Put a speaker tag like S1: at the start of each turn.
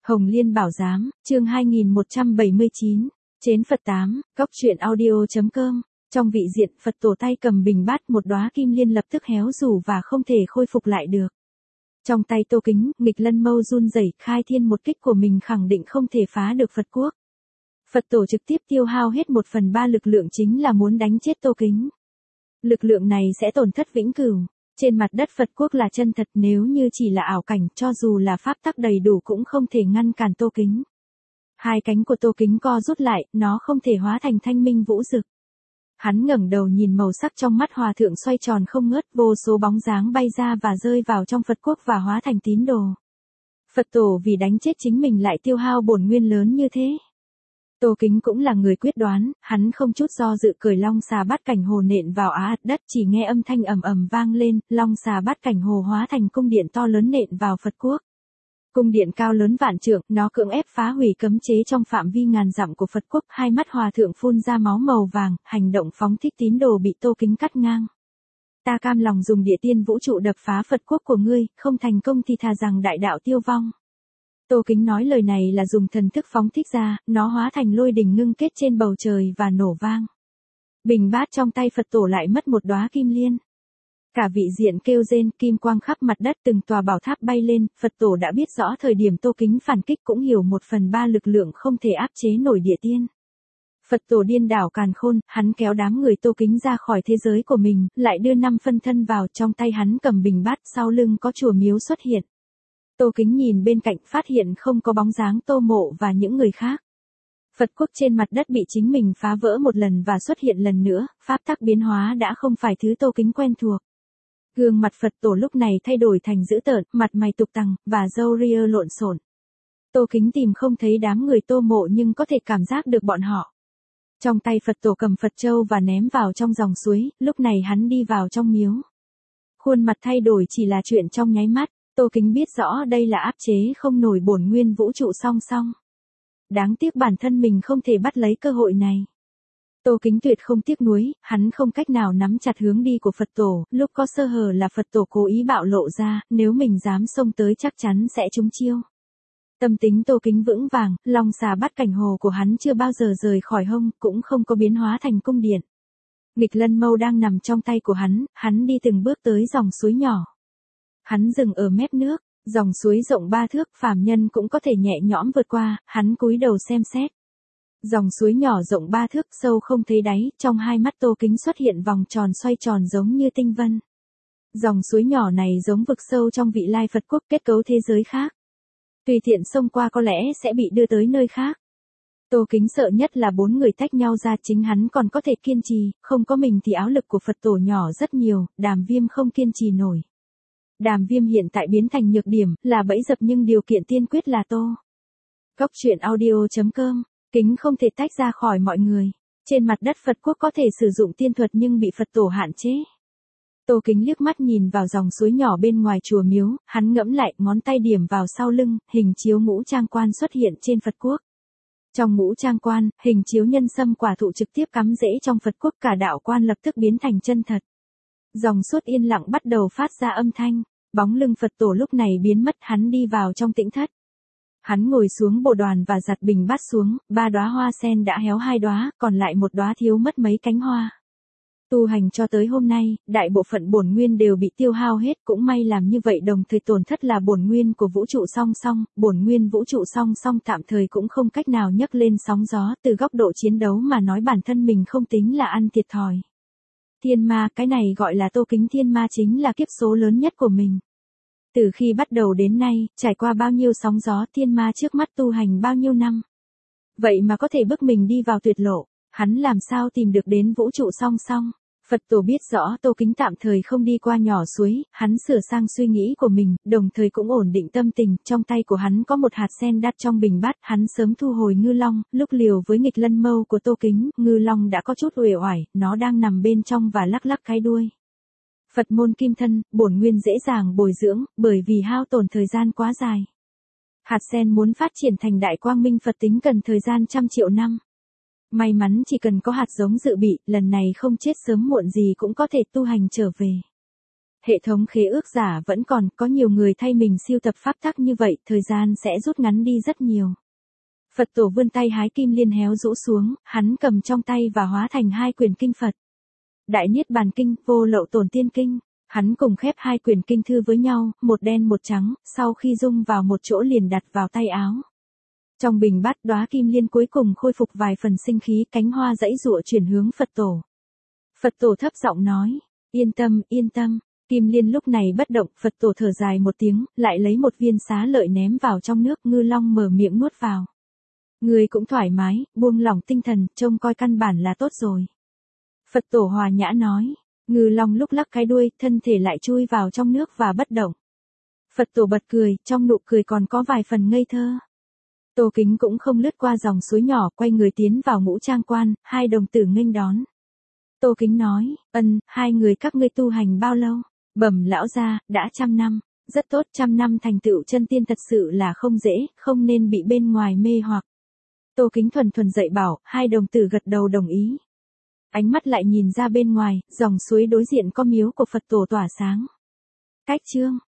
S1: Hồng Liên Bảo Giám, chương 2179, Chến Phật 8, Cóc truyện audio.com. Trong vị diện, Phật tổ tay cầm bình bát, một đóa kim liên lập tức héo rũ và không thể khôi phục lại được. Trong tay Tô Kính, nghịch lân mâu run rẩy, khai thiên một kích của mình khẳng định không thể phá được Phật quốc. Phật tổ trực tiếp tiêu hao hết 1/3 lực lượng chính là muốn đánh chết Tô Kính. Lực lượng này sẽ tổn thất vĩnh cửu. Trên mặt đất Phật quốc là chân thật, nếu như chỉ là ảo cảnh, cho dù là pháp tắc đầy đủ cũng không thể ngăn cản Tô Kính. Hai cánh của Tô Kính co rút lại, nó không thể hóa thành thanh minh vũ dực. Hắn ngẩng đầu nhìn màu sắc trong mắt hòa thượng xoay tròn không ngớt, vô số bóng dáng bay ra và rơi vào trong Phật quốc và hóa thành tín đồ. Phật tổ vì đánh chết chính mình lại tiêu hao bổn nguyên lớn như thế. Tô Kính cũng là người quyết đoán, hắn không chút do dự cởi long xà bát cảnh hồ nện vào á ạt đất, chỉ nghe âm thanh ầm ầm vang lên, long xà bát cảnh hồ hóa thành cung điện to lớn nện vào Phật quốc. Cung điện cao lớn vạn trượng, nó cưỡng ép phá hủy cấm chế trong phạm vi ngàn dặm của Phật quốc, hai mắt hòa thượng phun ra máu màu vàng, hành động phóng thích tín đồ bị Tô Kính cắt ngang. Ta cam lòng dùng địa tiên vũ trụ đập phá Phật quốc của ngươi, không thành công thì thà rằng đại đạo tiêu vong. Tô Kính nói lời này là dùng thần thức phóng thích ra, nó hóa thành lôi đình ngưng kết trên bầu trời và nổ vang. Bình bát trong tay Phật tổ lại mất một đóa kim liên. Cả vị diện kêu rên, kim quang khắp mặt đất, từng tòa bảo tháp bay lên, Phật tổ đã biết rõ thời điểm Tô Kính phản kích, cũng hiểu 1/3 lực lượng không thể áp chế nổi địa tiên. Phật tổ điên đảo càn khôn, hắn kéo đám người Tô Kính ra khỏi thế giới của mình, lại đưa 5 phân thân vào, trong tay hắn cầm bình bát, sau lưng có chùa miếu xuất hiện. Tô Kính nhìn bên cạnh, phát hiện không có bóng dáng Tô Mộ và những người khác. Phật quốc trên mặt đất bị chính mình phá vỡ một lần và xuất hiện lần nữa, pháp tắc biến hóa đã không phải thứ Tô Kính quen thuộc. Gương mặt Phật tổ lúc này thay đổi thành dữ tợn, mặt mày tục tằng, và râu ria lộn xộn. Tô Kính tìm không thấy đám người Tô Mộ nhưng có thể cảm giác được bọn họ. Trong tay Phật tổ cầm Phật châu và ném vào trong dòng suối, lúc này hắn đi vào trong miếu. Khuôn mặt thay đổi chỉ là chuyện trong nháy mắt. Tô Kính biết rõ đây là áp chế không nổi bổn nguyên vũ trụ song song. Đáng tiếc bản thân mình không thể bắt lấy cơ hội này. Tô Kính tuyệt không tiếc nuối, hắn không cách nào nắm chặt hướng đi của Phật tổ, lúc có sơ hở là Phật tổ cố ý bạo lộ ra, nếu mình dám xông tới chắc chắn sẽ trúng chiêu. Tâm tính Tô Kính vững vàng, long xà bát cảnh hồ của hắn chưa bao giờ rời khỏi hông, cũng không có biến hóa thành cung điện. Nghịch lân mâu đang nằm trong tay của hắn đi từng bước tới dòng suối nhỏ. Hắn dừng ở mép nước, dòng suối rộng 3 thước, phàm nhân cũng có thể nhẹ nhõm vượt qua, hắn cúi đầu xem xét. Dòng suối nhỏ rộng 3 thước, sâu không thấy đáy, trong hai mắt Tô Kính xuất hiện vòng tròn xoay tròn giống như tinh vân. Dòng suối nhỏ này giống vực sâu trong vị lai Phật quốc, kết cấu thế giới khác. Tùy tiện xông qua có lẽ sẽ bị đưa tới nơi khác. Tô Kính sợ nhất là 4 người tách nhau ra, chính hắn còn có thể kiên trì, không có mình thì áo lực của Phật tổ nhỏ rất nhiều, Đàm Viêm không kiên trì nổi. Đàm Viêm hiện tại biến thành nhược điểm, là bẫy dập nhưng điều kiện tiên quyết là Tô. Cóc truyện audio.com, Kính không thể tách ra khỏi mọi người. Trên mặt đất Phật quốc có thể sử dụng tiên thuật nhưng bị Phật tổ hạn chế. Tô Kính liếc mắt nhìn vào dòng suối nhỏ bên ngoài chùa miếu, hắn ngẫm lại, ngón tay điểm vào sau lưng, hình chiếu ngũ trang quan xuất hiện trên Phật quốc. Trong ngũ trang quan, hình chiếu nhân sâm quả thụ trực tiếp cắm rễ trong Phật quốc, cả đạo quan lập tức biến thành chân thật. Dòng suốt yên lặng bắt đầu phát ra âm thanh, bóng lưng Phật tổ lúc này biến mất, hắn đi vào trong tĩnh thất. Hắn ngồi xuống bồ đoàn và giặt bình bát xuống, 3 đóa hoa sen đã héo 2 đóa, còn lại một đóa thiếu mất mấy cánh hoa. Tu hành cho tới hôm nay, đại bộ phận bổn nguyên đều bị tiêu hao hết, cũng may làm như vậy đồng thời tổn thất là bổn nguyên của vũ trụ song song, bổn nguyên vũ trụ song song tạm thời cũng không cách nào nhấc lên sóng gió, từ góc độ chiến đấu mà nói bản thân mình không tính là ăn thiệt thòi. Thiên ma, cái này gọi là Tô Kính thiên ma chính là kiếp số lớn nhất của mình. Từ khi bắt đầu đến nay, trải qua bao nhiêu sóng gió, thiên ma trước mắt tu hành bao nhiêu năm. Vậy mà có thể bức mình đi vào tuyệt lộ, hắn làm sao tìm được đến vũ trụ song song. Phật tổ biết rõ Tô Kính tạm thời không đi qua nhỏ suối, hắn sửa sang suy nghĩ của mình, đồng thời cũng ổn định tâm tình, trong tay của hắn có một hạt sen đắt trong bình bát, hắn sớm thu hồi ngư long, lúc liều với nghịch lân mâu của Tô Kính, ngư long đã có chút uể oải, nó đang nằm bên trong và lắc lắc cái đuôi. Phật môn kim thân, bổn nguyên dễ dàng bồi dưỡng, bởi vì hao tổn thời gian quá dài. Hạt sen muốn phát triển thành đại quang minh Phật tính cần thời gian trăm triệu năm. May mắn chỉ cần có hạt giống dự bị, lần này không chết sớm muộn gì cũng có thể tu hành trở về. Hệ thống khế ước giả vẫn còn, có nhiều người thay mình siêu tập pháp tắc như vậy, thời gian sẽ rút ngắn đi rất nhiều. Phật tổ vươn tay hái kim liên héo rũ xuống, hắn cầm trong tay và hóa thành 2 quyển kinh Phật. Đại Niết Bàn Kinh, Vô Lậu Tổn Tiên Kinh. Hắn cùng khép 2 quyển kinh thư với nhau, một đen một trắng, sau khi dung vào một chỗ liền đặt vào tay áo. Trong bình bát đóa kim liên cuối cùng khôi phục vài phần sinh khí, cánh hoa dãy giụa chuyển hướng Phật tổ. Phật tổ thấp giọng nói, yên tâm, yên tâm. Kim liên lúc này bất động, Phật tổ thở dài một tiếng, lại lấy một viên xá lợi ném vào trong nước, Ngư Long mở miệng nuốt vào. Người cũng thoải mái, buông lỏng tinh thần, trông coi căn bản là tốt rồi. Phật tổ hòa nhã nói, Ngư Long lúc lắc cái đuôi, thân thể lại chui vào trong nước và bất động. Phật tổ bật cười, trong nụ cười còn có vài phần ngây thơ. Tô Kính cũng không lướt qua dòng suối nhỏ, quay người tiến vào Ngũ Trang Quan, 2 đồng tử nghênh đón. Tô Kính nói, hai người các ngươi tu hành bao lâu? Bẩm lão gia, đã 100 năm. Rất tốt, 100 năm thành tựu chân tiên thật sự là không dễ, không nên bị bên ngoài mê hoặc. Tô Kính thuần thuần dạy bảo, 2 đồng tử gật đầu đồng ý. Ánh mắt lại nhìn ra bên ngoài, dòng suối đối diện có miếu của Phật tổ tỏa sáng. Cách chương